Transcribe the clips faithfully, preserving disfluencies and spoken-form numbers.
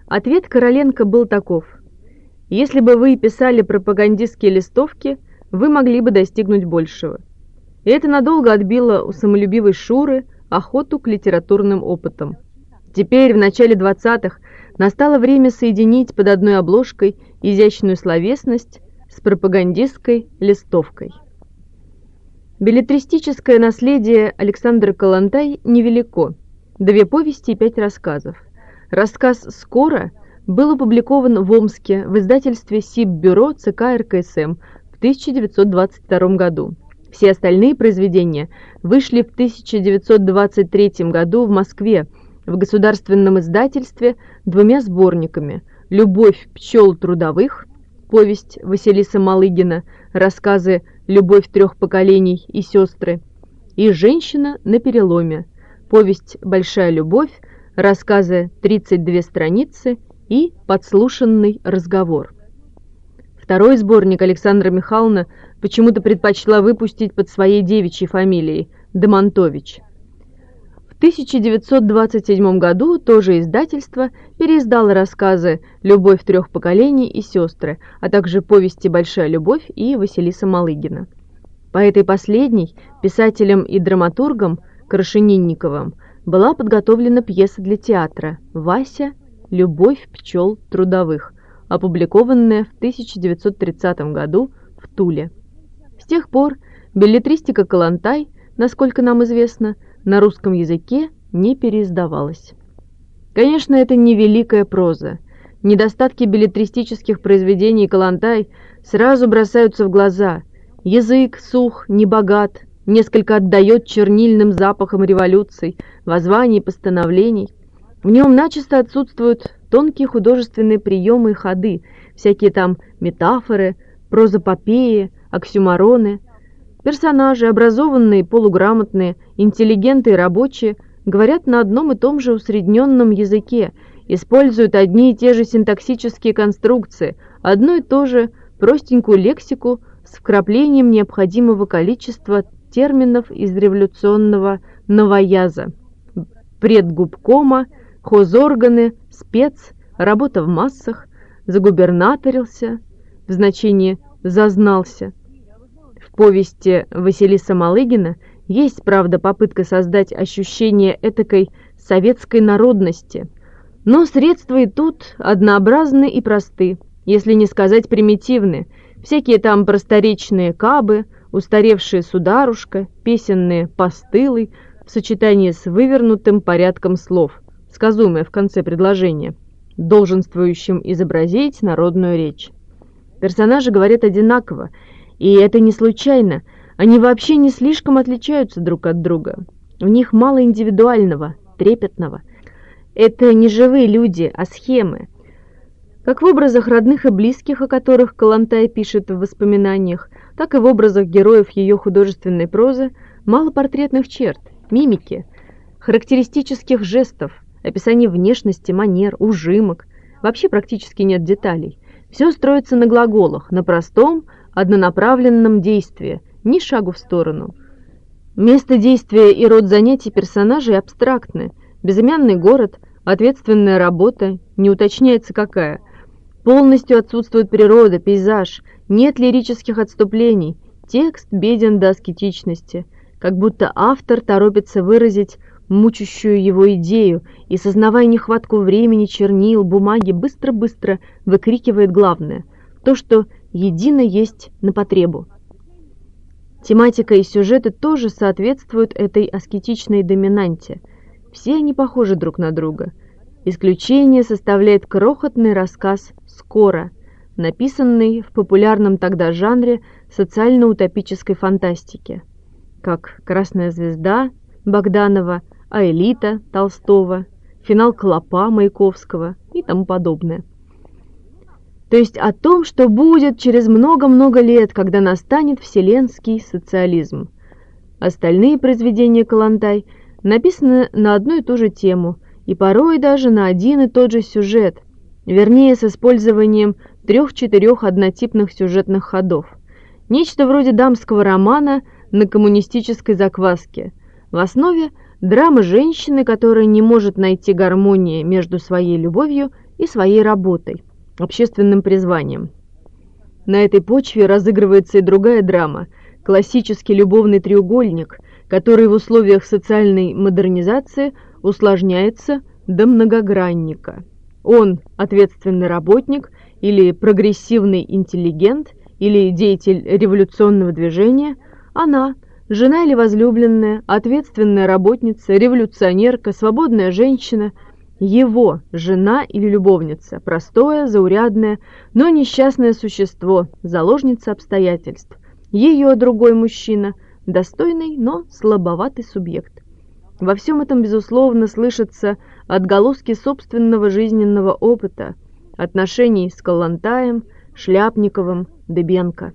Ответ Короленко был таков: «Если бы вы писали пропагандистские листовки, вы могли бы достигнуть большего». И это надолго отбило у самолюбивой Шуры охоту к литературным опытам. Теперь, в начале двадцатых, настало время соединить под одной обложкой изящную словесность с пропагандистской листовкой. Беллетристическое наследие Александры Калантай невелико. Две повести и пять рассказов. Рассказ «Скоро» был опубликован в Омске в издательстве Сиббюро ЦК эр ка эс эм в тысяча девятьсот двадцать втором году. Все остальные произведения вышли в тысяча девятьсот двадцать третьем году в Москве в государственном издательстве двумя сборниками: «Любовь пчел трудовых», повесть Василиса Малыгина, рассказы «Любовь трех поколений» и «Сестры», и «Женщина на переломе», повесть «Большая любовь», рассказы «тридцать две страницы» и «Подслушанный разговор». Второй сборник Александра Михайловна почему-то предпочла выпустить под своей девичьей фамилией – Домонтович. В тысяча девятьсот двадцать седьмом году тоже издательство переиздало рассказы «Любовь трех поколений» и «Сестры», а также повести «Большая любовь» и Василиса Малыгина. По этой последней писателем и драматургом Крашенинниковым была подготовлена пьеса для театра «Вася. Любовь пчел трудовых», опубликованная в тысяча девятьсот тридцатом году в Туле. С тех пор беллетристика Калантай, насколько нам известно, на русском языке не переиздавалась. Конечно, это не великая проза. Недостатки беллетристических произведений Калантай сразу бросаются в глаза. Язык сух, небогат, несколько отдает чернильным запахом революций, воззваний, постановлений. В нем начисто отсутствуют тонкие художественные приемы и ходы, всякие там метафоры, прозапопеи, оксюмороны. Персонажи, образованные, полуграмотные, интеллигенты и рабочие, говорят на одном и том же усредненном языке, используют одни и те же синтаксические конструкции, одно и то же простенькую лексику с вкраплением необходимого количества терминов из революционного новояза: предгубкома, хозорганы, спец, работа в массах, загубернаторился в значении «зазнался». В повести Василиса Малыгина есть, правда, попытка создать ощущение этакой советской народности, но средства и тут однообразны и просты, если не сказать примитивны, всякие там просторечные кабы, устаревшие сударушка, песенные постылы в сочетании с вывернутым порядком слов, сказуемое в конце предложения, долженствующим изобразить народную речь. Персонажи говорят одинаково, и это не случайно, они вообще не слишком отличаются друг от друга. В них мало индивидуального, трепетного. Это не живые люди, а схемы. Как в образах родных и близких, о которых Калантай пишет в воспоминаниях, так и в образах героев ее художественной прозы мало портретных черт, мимики, характеристических жестов, описаний внешности, манер, ужимок. Вообще практически нет деталей. Все строится на глаголах, на простом, однонаправленном действии, ни шагу в сторону. Место действия и род занятий персонажей абстрактны. Безымянный город, ответственная работа, не уточняется какая. Полностью отсутствует природа, пейзаж, нет лирических отступлений, текст беден до аскетичности, как будто автор торопится выразить мучащую его идею и, сознавая нехватку времени, чернил, бумаги, быстро-быстро выкрикивает главное – то, что едино есть на потребу. Тематика и сюжеты тоже соответствуют этой аскетичной доминанте. Все они похожи друг на друга. Исключение составляет крохотный рассказ «Скоро», написанный в популярном тогда жанре социально-утопической фантастики, как «Красная звезда» Богданова, «Аэлита» Толстого, «Финал Клопа» Маяковского и тому подобное. То есть о том, что будет через много-много лет, когда настанет вселенский социализм. Остальные произведения Калантай написаны на одну и ту же тему, и порой даже на один и тот же сюжет, вернее, с использованием трех-четырех однотипных сюжетных ходов. Нечто вроде дамского романа на коммунистической закваске. В основе драма женщины, которая не может найти гармонии между своей любовью и своей работой, общественным призванием. На этой почве разыгрывается и другая драма – классический любовный треугольник, который в условиях социальной модернизации усложняется до многогранника. Он – ответственный работник или прогрессивный интеллигент или деятель революционного движения, она – жена или возлюбленная, ответственная работница, революционерка, свободная женщина, его жена или любовница, простое, заурядное, но несчастное существо, заложница обстоятельств, ее другой мужчина, достойный, но слабоватый субъект. Во всем этом, безусловно, слышатся отголоски собственного жизненного опыта, отношений с Коллонтаем, Шляпниковым, Дыбенко.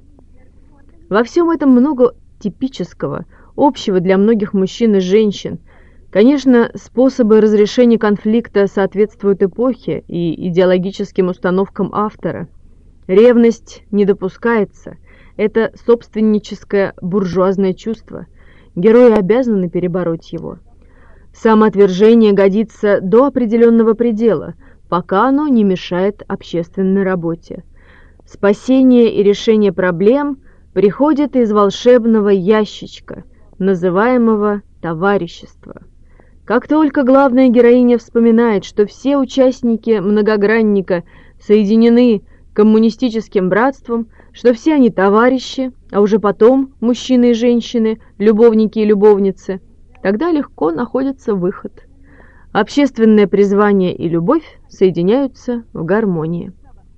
Во всем этом много типического, общего для многих мужчин и женщин. Конечно, способы разрешения конфликта соответствуют эпохе и идеологическим установкам автора. Ревность не допускается. Это собственническое буржуазное чувство. Герои обязаны перебороть его. Самоотвержение годится до определенного предела, пока оно не мешает общественной работе. Спасение и решение проблем приходит из волшебного ящичка, называемого товарищество. Как только главная героиня вспоминает, что все участники многогранника соединены коммунистическим братством, что все они товарищи, а уже потом мужчины и женщины, любовники и любовницы, тогда легко находится выход. Общественное призвание и любовь соединяются в гармонии.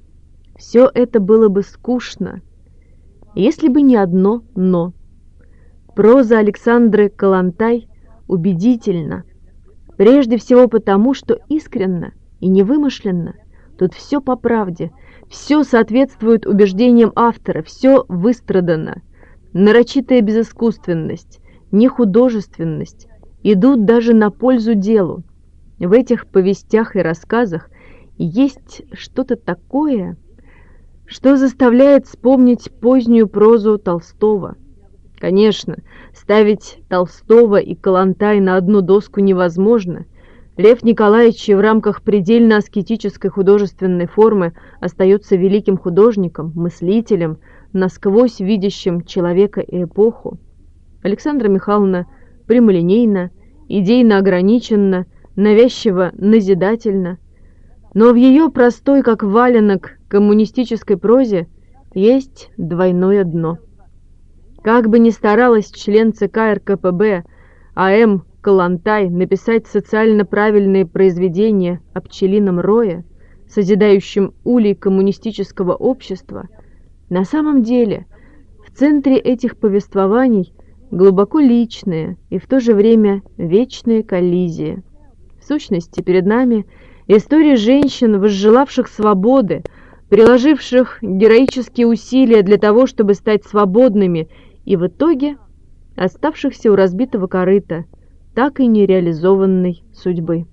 Все это было бы скучно, если бы не одно «но». Проза Александры Коллонтай убедительна, прежде всего потому, что искренно и невымышленно. Тут все по правде, все соответствует убеждениям автора, все выстрадано. Нарочитая безыскусственность, нехудожественность идут даже на пользу делу. В этих повестях и рассказах есть что-то такое, что заставляет вспомнить позднюю прозу Толстого. Конечно, ставить Толстого и Коллонтай на одну доску невозможно. Лев Николаевич в рамках предельно аскетической художественной формы остается великим художником, мыслителем, насквозь видящим человека и эпоху. Александра Михайловна прямолинейна, идейно ограниченна, навязчиво назидательна, но в ее простой, как валенок, коммунистической прозе есть двойное дно. Как бы ни старалась член ЦК эр ка пэ бэ А М Коллонтай написать социально правильные произведения о пчелином рое, созидающем улей коммунистического общества, на самом деле в центре этих повествований глубоко личная и в то же время вечная коллизия. В сущности, перед нами история женщин, возжелавших свободы, приложивших героические усилия для того, чтобы стать свободными, и в итоге оставшихся у разбитого корыта, так и нереализованной судьбы.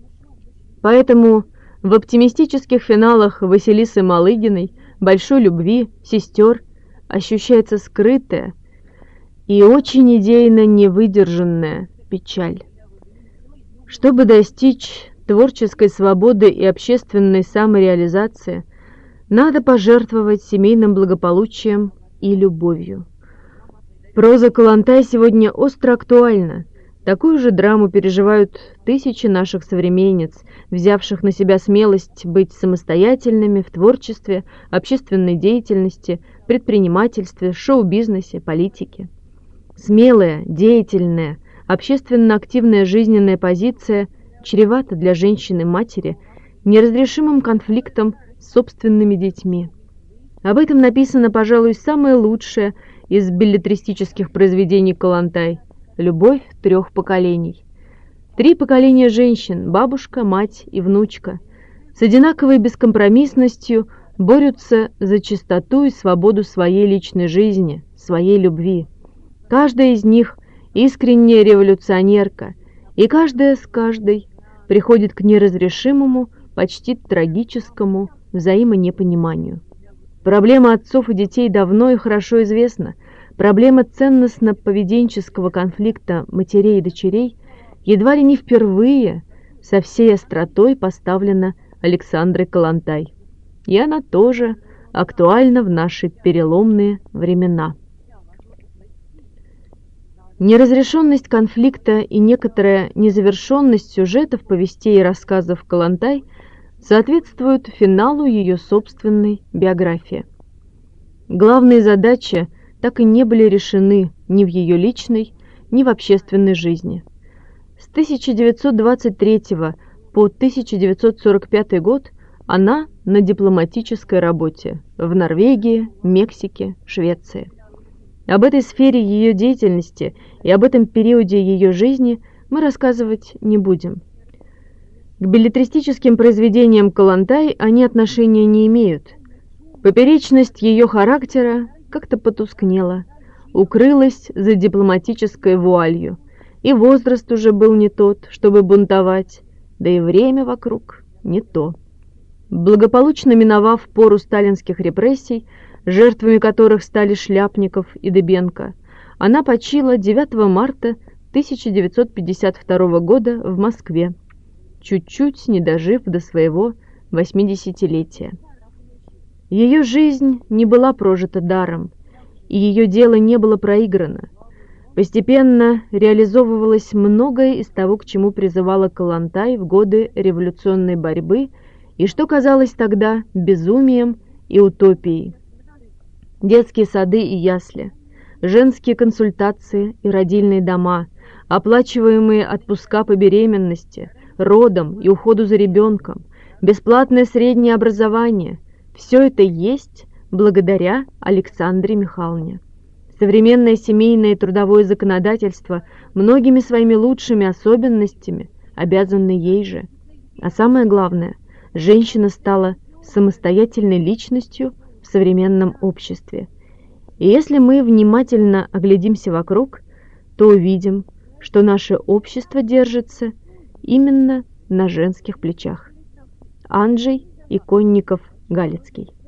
Поэтому в оптимистических финалах Василисы Малыгиной, «Большой любви», «Сестер» ощущается скрытая и очень идейно невыдержанная печаль. Чтобы достичь творческой свободы и общественной самореализации, надо пожертвовать семейным благополучием и любовью. Проза Коллонтай сегодня остро актуальна. Такую же драму переживают тысячи наших современниц, взявших на себя смелость быть самостоятельными в творчестве, общественной деятельности, предпринимательстве, шоу-бизнесе, политике. Смелая, деятельная, общественно активная жизненная позиция чревата для женщины-матери неразрешимым конфликтом с собственными детьми. Об этом написано, пожалуй, самое лучшее из беллетристических произведений Коллонтай «Любовь трех поколений». Три поколения женщин, бабушка, мать и внучка, с одинаковой бескомпромиссностью борются за чистоту и свободу своей личной жизни, своей любви. Каждая из них искренняя революционерка, и каждая с каждой приходит к неразрешимому, почти трагическому взаимонепониманию. Проблема отцов и детей давно и хорошо известна. Проблема ценностно-поведенческого конфликта матерей и дочерей едва ли не впервые со всей остротой поставлена Александры Калантай. И она тоже актуальна в наши переломные времена. Неразрешенность конфликта и некоторая незавершенность сюжетов повестей и рассказов Калантай соответствуют финалу ее собственной биографии. Главные задачи так и не были решены ни в ее личной, ни в общественной жизни. С тысяча девятьсот двадцать третьего по тысяча девятьсот сорок пятый год она на дипломатической работе в Норвегии, Мексике, Швеции. Об этой сфере ее деятельности и об этом периоде ее жизни мы рассказывать не будем. К беллетристическим произведениям Калантай они отношения не имеют. Поперечность ее характера как-то потускнела, укрылась за дипломатической вуалью, и возраст уже был не тот, чтобы бунтовать, да и время вокруг не то. Благополучно миновав пору сталинских репрессий, жертвами которых стали Шляпников и Дыбенко, она почила девятого марта тысяча девятьсот пятьдесят второго года в Москве, чуть-чуть не дожив до своего восьмидесятилетия. Ее жизнь не была прожита даром, и ее дело не было проиграно. Постепенно реализовывалось многое из того, к чему призывала Калантай в годы революционной борьбы и что казалось тогда безумием и утопией. Детские сады и ясли, женские консультации и родильные дома, оплачиваемые отпуска по беременности, родам и уходу за ребенком, бесплатное среднее образование – все это есть благодаря Александре Михайловне. Современное семейное и трудовое законодательство многими своими лучшими особенностями обязаны ей же. А самое главное, женщина стала самостоятельной личностью в современном обществе. И если мы внимательно оглядимся вокруг, то увидим, что наше общество держится именно на женских плечах. Анджей Иконников-Галицкий.